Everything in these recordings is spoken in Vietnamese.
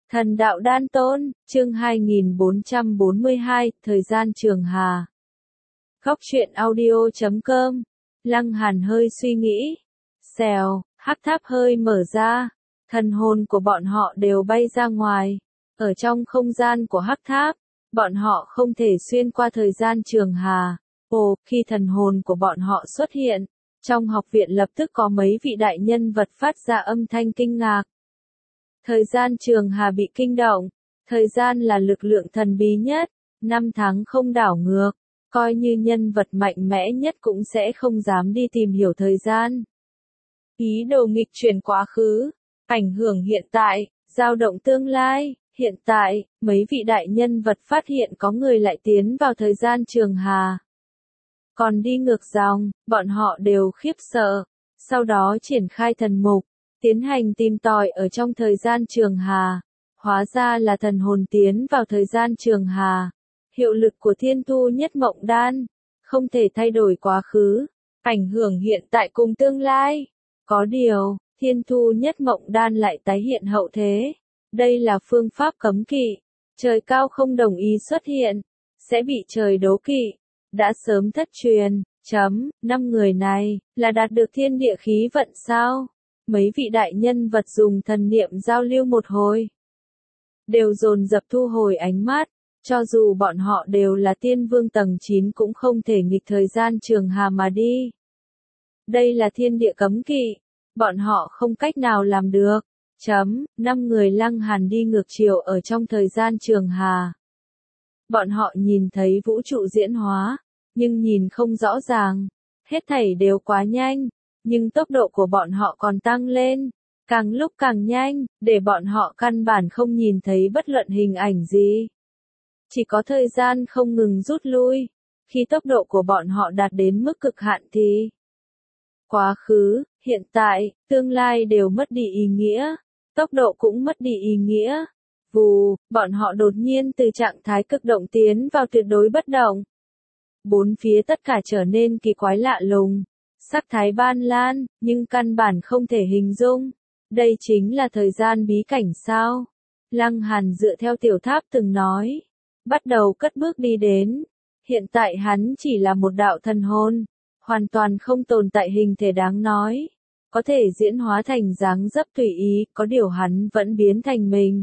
Thần đạo đan tôn, chương 2442, thời gian trường hà. Góc truyện audio.com. Lăng Hàn hơi suy nghĩ. Xèo, hắc tháp hơi mở ra. Thần hồn của bọn họ đều bay ra ngoài. Ở trong không gian của hắc tháp, bọn họ không thể xuyên qua thời gian trường hà. Ồ, khi thần hồn của bọn họ xuất hiện, trong học viện lập tức có mấy vị đại nhân vật phát ra âm thanh kinh ngạc. Thời gian trường hà bị kinh động, thời gian là lực lượng thần bí nhất, 5 tháng không đảo ngược, coi như nhân vật mạnh mẽ nhất cũng sẽ không dám đi tìm hiểu thời gian. Ý đồ nghịch chuyển quá khứ, ảnh hưởng hiện tại, dao động tương lai, hiện tại, mấy vị đại nhân vật phát hiện có người lại tiến vào thời gian trường hà. Còn đi ngược dòng, bọn họ đều khiếp sợ, sau đó triển khai thần mục, tiến hành tìm tòi ở trong thời gian trường hà. Hóa ra là thần hồn tiến vào thời gian trường hà. Hiệu lực của thiên thu nhất mộng đan, không thể thay đổi quá khứ, ảnh hưởng hiện tại cùng tương lai. Có điều, thiên thu nhất mộng đan lại tái hiện hậu thế. Đây là phương pháp cấm kỵ, trời cao không đồng ý xuất hiện, sẽ bị trời đố kỵ. Đã sớm thất truyền, 5 người này, là đạt được thiên địa khí vận sao? Mấy vị đại nhân vật dùng thần niệm giao lưu một hồi. Đều dồn dập thu hồi ánh mắt, cho dù bọn họ đều là tiên vương tầng 9 cũng không thể nghịch thời gian trường hà mà đi. Đây là thiên địa cấm kỵ, bọn họ không cách nào làm được. 5 người Lăng Hàn đi ngược chiều ở trong thời gian trường hà. Bọn họ nhìn thấy vũ trụ diễn hóa, nhưng nhìn không rõ ràng, hết thảy đều quá nhanh, nhưng tốc độ của bọn họ còn tăng lên, càng lúc càng nhanh, để bọn họ căn bản không nhìn thấy bất luận hình ảnh gì. Chỉ có thời gian không ngừng rút lui, khi tốc độ của bọn họ đạt đến mức cực hạn thì quá khứ, hiện tại, tương lai đều mất đi ý nghĩa, tốc độ cũng mất đi ý nghĩa. Vù, bọn họ đột nhiên từ trạng thái cực động tiến vào tuyệt đối bất động. Bốn phía tất cả trở nên kỳ quái lạ lùng, sắc thái ban lan, nhưng căn bản không thể hình dung. Đây chính là thời gian bí cảnh sao? Lăng Hàn dựa theo tiểu tháp từng nói, bắt đầu cất bước đi đến. Hiện tại hắn chỉ là một đạo thần hồn, hoàn toàn không tồn tại hình thể đáng nói, có thể diễn hóa thành dáng dấp tùy ý, có điều hắn vẫn biến thành mình.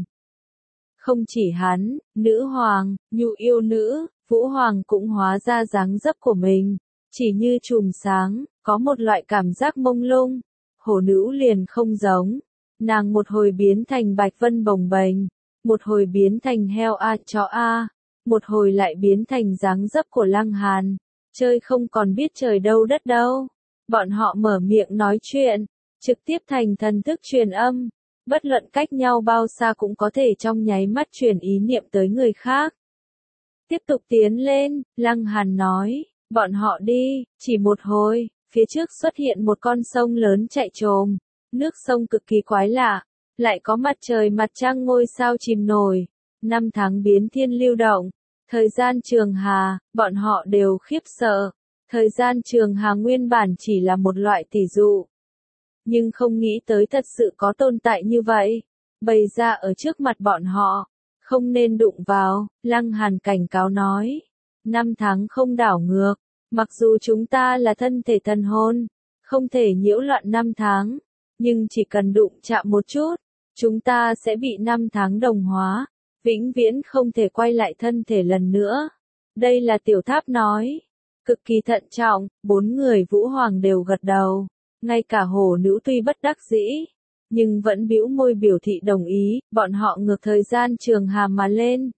Không chỉ hắn, nữ hoàng, nhu yêu nữ, vũ hoàng cũng hóa ra dáng dấp của mình, chỉ như chùm sáng, có một loại cảm giác mông lung. Hổ nữ liền không giống, nàng một hồi biến thành bạch vân bồng bềnh, một hồi biến thành heo a chó a, một hồi lại biến thành dáng dấp của Lăng Hàn, chơi không còn biết trời đâu đất đâu. Bọn họ mở miệng nói chuyện, trực tiếp thành thần thức truyền âm. Bất luận cách nhau bao xa cũng có thể trong nháy mắt truyền ý niệm tới người khác. Tiếp tục tiến lên, Lăng Hàn nói, bọn họ đi, chỉ một hồi, phía trước xuất hiện một con sông lớn chạy trồm, nước sông cực kỳ quái lạ, lại có mặt trời mặt trăng ngôi sao chìm nổi, 5 tháng biến thiên lưu động, thời gian trường hà, bọn họ đều khiếp sợ, thời gian trường hà nguyên bản chỉ là một loại tỷ dụ. Nhưng không nghĩ tới thật sự có tồn tại như vậy, bày ra ở trước mặt bọn họ, không nên đụng vào. Lăng Hàn cảnh cáo nói, 5 tháng không đảo ngược, mặc dù chúng ta là thân thể thần hồn, không thể nhiễu loạn 5 tháng, nhưng chỉ cần đụng chạm một chút, chúng ta sẽ bị 5 tháng đồng hóa, vĩnh viễn không thể quay lại thân thể lần nữa. Đây là tiểu tháp nói, cực kỳ thận trọng, 4 người vũ hoàng đều gật đầu. Ngay cả hổ nữ tuy bất đắc dĩ, nhưng vẫn bĩu môi biểu thị đồng ý, bọn họ ngược thời gian trường hà mà lên.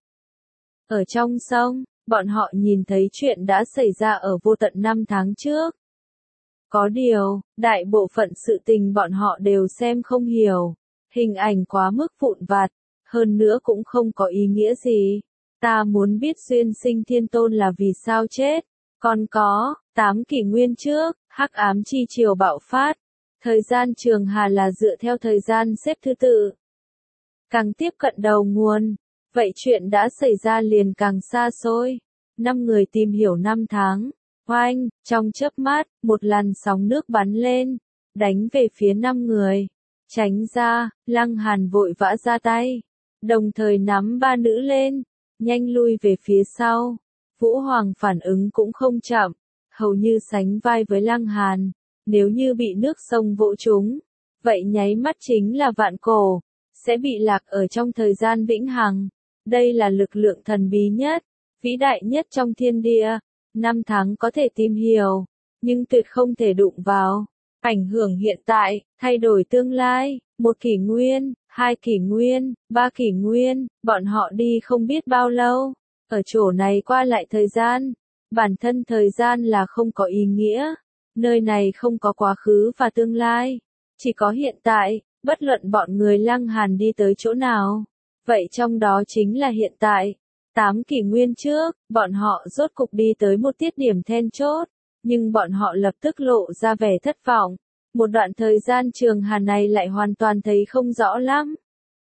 Ở trong sông, bọn họ nhìn thấy chuyện đã xảy ra ở vô tận 5 tháng trước. Có điều, đại bộ phận sự tình bọn họ đều xem không hiểu, hình ảnh quá mức vụn vặt, hơn nữa cũng không có ý nghĩa gì. Ta muốn biết duyên sinh thiên tôn là vì sao chết, còn có, 8 kỷ nguyên trước, hắc ám chi triều bạo phát, thời gian trường hà là dựa theo thời gian xếp thứ tự. Càng tiếp cận đầu nguồn, vậy chuyện đã xảy ra liền càng xa xôi. 5 người tìm hiểu 5 tháng, oanh, trong chớp mắt, một làn sóng nước bắn lên, đánh về phía 5 người. Tránh ra, Lăng Hàn vội vã ra tay. đồng thời nắm ba nữ lên, nhanh lui về phía sau. Vũ Hoàng phản ứng cũng không chậm, hầu như sánh vai với Lăng Hàn. Nếu như bị nước sông vỗ trúng, vậy nháy mắt chính là vạn cổ, sẽ bị lạc ở trong thời gian vĩnh hằng. Đây là lực lượng thần bí nhất, vĩ đại nhất trong thiên địa. Năm tháng có thể tìm hiểu, nhưng tuyệt không thể đụng vào. Ảnh hưởng hiện tại, thay đổi tương lai, 1 kỷ nguyên, 2 kỷ nguyên, 3 kỷ nguyên, bọn họ đi không biết bao lâu. Ở chỗ này qua lại thời gian, bản thân thời gian là không có ý nghĩa. Nơi này không có quá khứ và tương lai, chỉ có hiện tại, bất luận bọn người Lăng Hàn đi tới chỗ nào. Vậy trong đó chính là hiện tại. 8 kỷ nguyên trước, bọn họ rốt cục đi tới một tiết điểm then chốt, nhưng bọn họ lập tức lộ ra vẻ thất vọng. Một đoạn thời gian Trường Hà này lại hoàn toàn thấy không rõ lắm.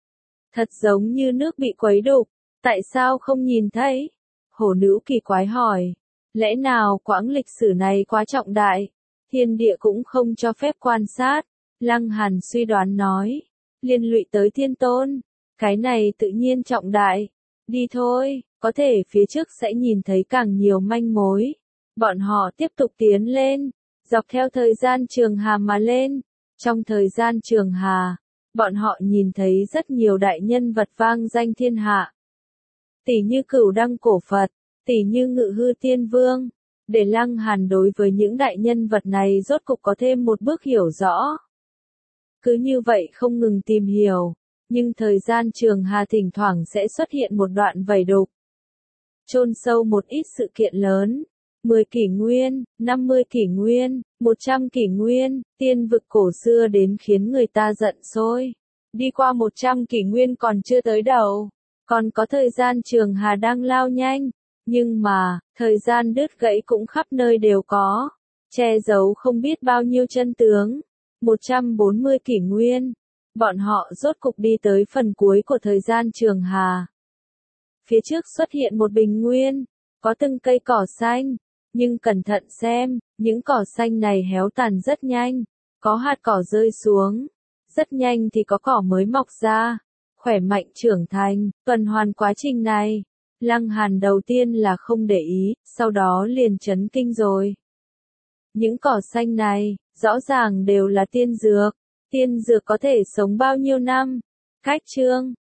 Thật giống như nước bị quấy đục, tại sao không nhìn thấy? Hổ nữ kỳ quái hỏi, lẽ nào quãng lịch sử này quá trọng đại, thiên địa cũng không cho phép quan sát? Lăng Hàn suy đoán nói, liên lụy tới thiên tôn, cái này tự nhiên trọng đại. Đi thôi, có thể phía trước sẽ nhìn thấy càng nhiều manh mối. Bọn họ tiếp tục tiến lên, dọc theo thời gian Trường Hà mà lên. Trong thời gian Trường Hà, bọn họ nhìn thấy rất nhiều đại nhân vật vang danh thiên hạ. Tỷ như Cửu Đăng Cổ Phật, tỷ như Ngự Hư Tiên Vương. Để Lăng Hàn đối với những đại nhân vật này rốt cục có thêm một bước hiểu rõ. Cứ như vậy không ngừng tìm hiểu, nhưng thời gian Trường Hà thỉnh thoảng sẽ xuất hiện một đoạn vảy đục. Chôn sâu một ít sự kiện lớn. 10 kỷ nguyên, 50 kỷ nguyên, 100 kỷ nguyên, tiên vực cổ xưa đến khiến người ta giận sôi. Đi qua 100 kỷ nguyên còn chưa tới đầu, còn có thời gian Trường Hà đang lao nhanh, nhưng mà, thời gian đứt gãy cũng khắp nơi đều có, che giấu không biết bao nhiêu chân tướng. 140 kỷ nguyên, bọn họ rốt cục đi tới phần cuối của thời gian Trường Hà. Phía trước xuất hiện một bình nguyên, có từng cây cỏ xanh, nhưng cẩn thận xem, những cỏ xanh này héo tàn rất nhanh, có hạt cỏ rơi xuống, rất nhanh thì có cỏ mới mọc ra, khỏe mạnh trưởng thành, tuần hoàn quá trình này. Lăng Hàn đầu tiên là không để ý, sau đó liền chấn kinh rồi. Những cỏ xanh này, rõ ràng đều là tiên dược có thể sống bao nhiêu năm. Cách chương